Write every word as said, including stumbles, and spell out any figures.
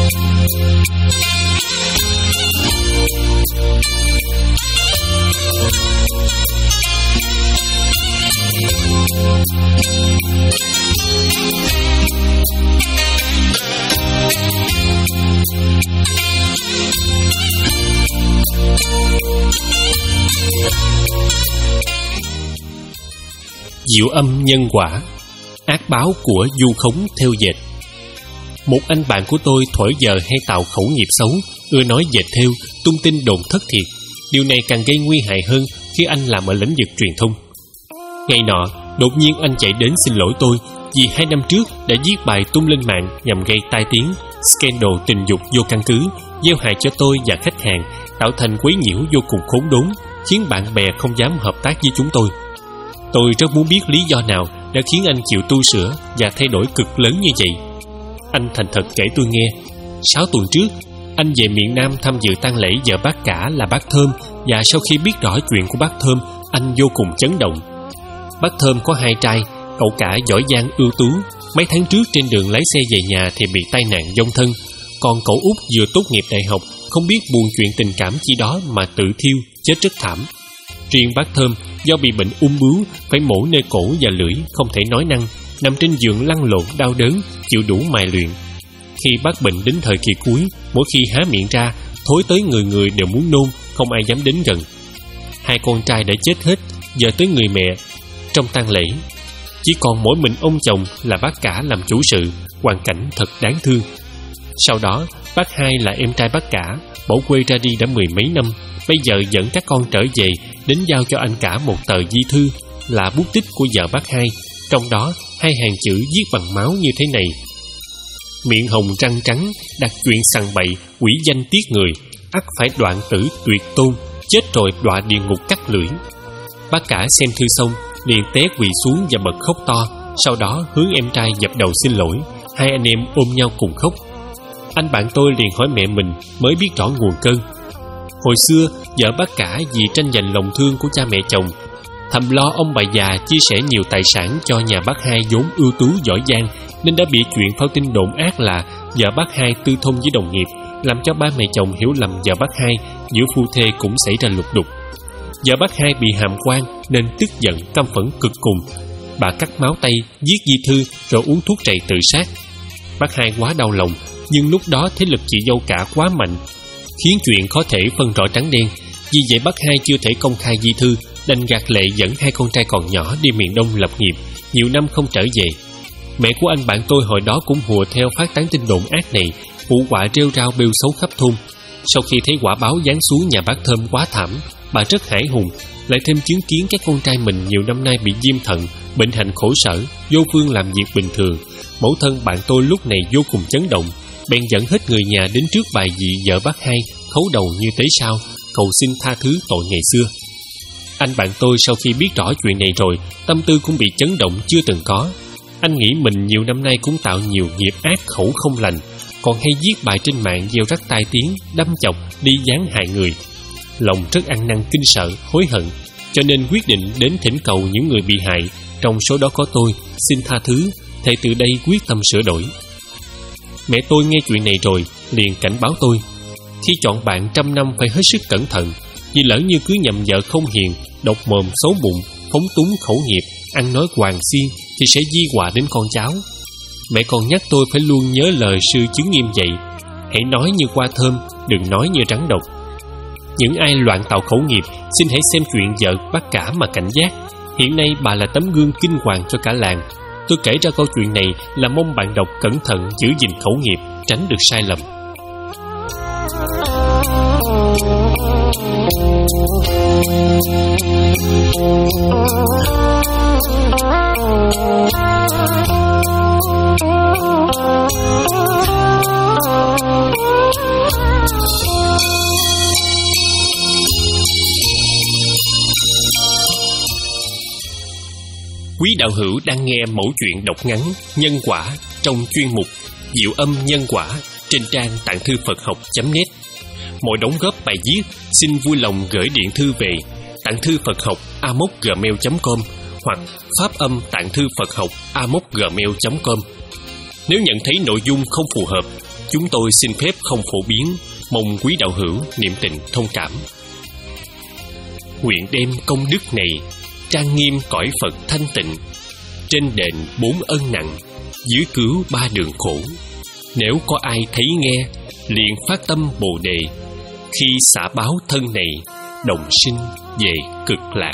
Diệu âm nhân quả, ác báo của du khống theo dệt. Một anh bạn của tôi thuở giờ hay tạo khẩu nghiệp xấu, ưa nói dệt thêu, tung tin đồn thất thiệt. Điều này càng gây nguy hại hơn khi anh làm ở lĩnh vực truyền thông. Ngày nọ, đột nhiên anh chạy đến xin lỗi tôi vì hai năm trước đã viết bài tung lên mạng nhằm gây tai tiếng, scandal tình dục vô căn cứ, gieo hại cho tôi và khách hàng, tạo thành quấy nhiễu vô cùng khốn đốn, khiến bạn bè không dám hợp tác với chúng tôi. Tôi rất muốn biết lý do nào đã khiến anh chịu tu sửa và thay đổi cực lớn như vậy. Anh thành thật kể tôi nghe. Sáu tuần trước, anh về miền Nam tham dự tang lễ vợ bác cả là bác Thơm, và sau khi biết rõ chuyện của bác Thơm, anh vô cùng chấn động. Bác Thơm có hai trai, cậu cả giỏi giang ưu tú. Mấy tháng trước trên đường lái xe về nhà thì bị tai nạn vong thân. Còn cậu út vừa tốt nghiệp đại học, không biết buồn chuyện tình cảm chi đó mà tự thiêu, chết rất thảm. Riêng bác Thơm do bị bệnh ung bướu, phải mổ nơi cổ và lưỡi, không thể nói năng, nằm trên giường lăn lộn đau đớn, chịu đủ mài luyện. Khi bác bệnh đến thời kỳ cuối, mỗi khi há miệng ra, thối tới người người đều muốn nôn, không ai dám đến gần. Hai con trai đã chết hết, giờ tới người mẹ. Trong tang lễ, chỉ còn mỗi mình ông chồng là bác cả làm chủ sự, hoàn cảnh thật đáng thương. Sau đó, bác hai là em trai bác cả, bỏ quê ra đi đã mười mấy năm, bây giờ dẫn các con trở về, đến giao cho anh cả một tờ di thư là bút tích của vợ bác hai. Trong đó, hai hàng chữ viết bằng máu như thế này: miệng hồng răng trắng, đặt chuyện sằng bậy, quỷ danh tiếc người, ắt phải đoạn tử tuyệt tôn, chết rồi đọa địa ngục cắt lưỡi. Bác cả xem thư xong, liền té quỳ xuống và bật khóc to. Sau đó hướng em trai dập đầu xin lỗi. Hai anh em ôm nhau cùng khóc. Anh bạn tôi liền hỏi mẹ mình, mới biết rõ nguồn cơn. Hồi xưa, vợ bác cả vì tranh giành lòng thương của cha mẹ chồng, thầm lo ông bà già chia sẻ nhiều tài sản cho nhà bác hai vốn ưu tú giỏi giang, nên đã bị chuyện phao tin đồn ác là vợ bác hai tư thông với đồng nghiệp, làm cho ba mẹ chồng hiểu lầm vợ bác hai, giữa phu thê cũng xảy ra lục đục. Vợ bác hai bị hàm quan nên tức giận căm phẫn cực cùng. Bà cắt máu tay, viết di thư rồi uống thuốc trầy tự sát. Bác hai quá đau lòng, nhưng lúc đó thế lực chị dâu cả quá mạnh, khiến chuyện khó thể phân rõ trắng đen. Vì vậy bác hai chưa thể công khai di thư, đành gạt lệ dẫn hai con trai còn nhỏ đi miền Đông lập nghiệp, nhiều năm không trở về. Mẹ của anh bạn tôi hồi đó cũng hùa theo phát tán tin đồn ác này, vụ họa rêu rao bêu xấu khắp thôn. Sau khi thấy quả báo giáng xuống nhà bác Thơm quá thảm, bà rất hãi hùng, lại thêm chứng kiến các con trai mình nhiều năm nay bị viêm thận, bệnh hành khổ sở, vô phương làm việc bình thường. Mẫu thân bạn tôi lúc này vô cùng chấn động, bèn dẫn hết người nhà đến trước bài vị vợ bác hai, khấu đầu như tế sao, cầu xin tha thứ tội ngày xưa. Anh bạn tôi sau khi biết rõ chuyện này rồi, tâm tư cũng bị chấn động chưa từng có. Anh nghĩ mình nhiều năm nay cũng tạo nhiều nghiệp ác khẩu không lành, còn hay viết bài trên mạng gieo rắc tai tiếng, đâm chọc, đi gián hại người. Lòng rất ăn năn kinh sợ, hối hận, cho nên quyết định đến thỉnh cầu những người bị hại, trong số đó có tôi, xin tha thứ, thề từ đây quyết tâm sửa đổi. Mẹ tôi nghe chuyện này rồi, liền cảnh báo tôi, khi chọn bạn trăm năm phải hết sức cẩn thận, vì lỡ như cứ nhầm vợ không hiền, độc mồm xấu bụng, phóng túng khẩu nghiệp, ăn nói hoàng xiên thì sẽ di họa đến con cháu. Mẹ còn nhắc tôi phải luôn nhớ lời sư chứng nghiêm dạy, hãy nói như hoa thơm, đừng nói như rắn độc. Những ai loạn tạo khẩu nghiệp, xin hãy xem chuyện vợ bác cả mà cảnh giác. Hiện nay bà là tấm gương kinh hoàng cho cả làng. Tôi kể ra câu chuyện này là mong bạn đọc cẩn thận giữ gìn khẩu nghiệp, tránh được sai lầm. Quý đạo hữu đang nghe mẫu truyện đọc ngắn Nhân Quả trong chuyên mục Diệu Âm Nhân Quả trên trang tạng thư Phật học chấm net. Mọi đóng góp bài viết xin vui lòng gửi điện thư về tạng thư Phật học a mốc gmail chấm com hoặc pháp âm tạng thư Phật học a mốc gmail chấm com. Nếu nhận thấy nội dung không phù hợp, chúng tôi xin phép không phổ biến, mong quý đạo hữu niệm tình thông cảm. Nguyện đem công đức này trang nghiêm cõi Phật thanh tịnh, trên đền bốn ân nặng, dưới cứu ba đường khổ. Nếu có ai thấy nghe, liền phát tâm Bồ Đề, khi xả báo thân này, đồng sinh về cực lạc.